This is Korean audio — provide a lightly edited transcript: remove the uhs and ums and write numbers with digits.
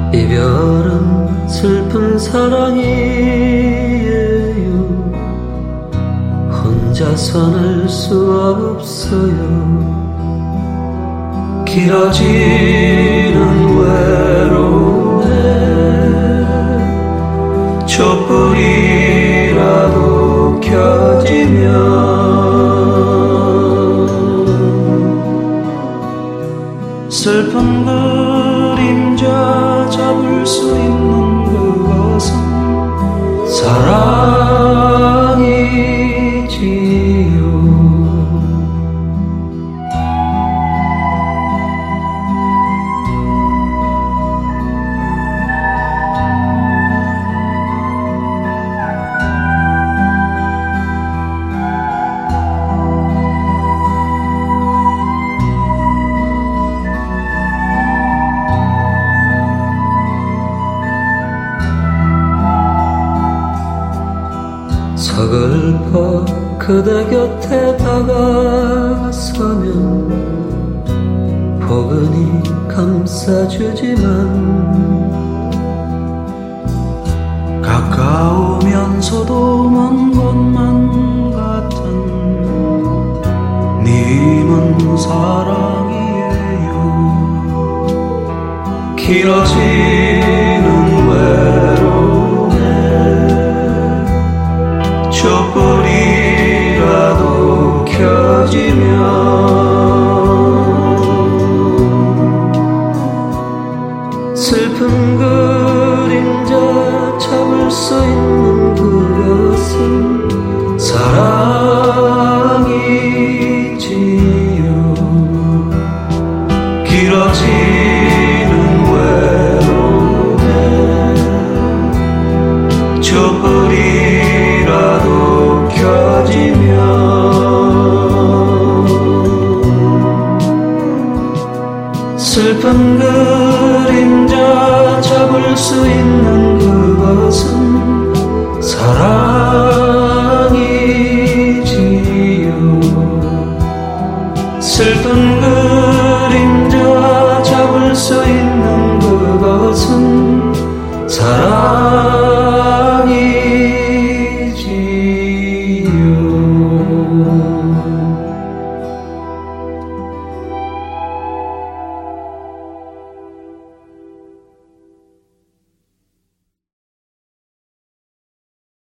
이별은 슬픈 사랑이에요. 혼자서는 수 없어요. 길어지는 외로움에 촛불이라도 켜지면 슬픈 그림자 잡을 수 있는 그것은 사랑이지요. 서글퍼 그대 곁에 다가서면 포근히 감싸주지만 가까우면서도 먼 곳만 같은 님은 사랑이에요. 길어지는 외로움에 촛불이라도 켜지면 슬픈 그림자 잡을 수 있는 그것은 사랑이지요. 길어지는 외로움에 촛불이라도 켜지면 슬픈 그림자 잡을 수 있는 그것은 사랑이지요. 슬픈 그림자 잡을 수 있는 그것은 사랑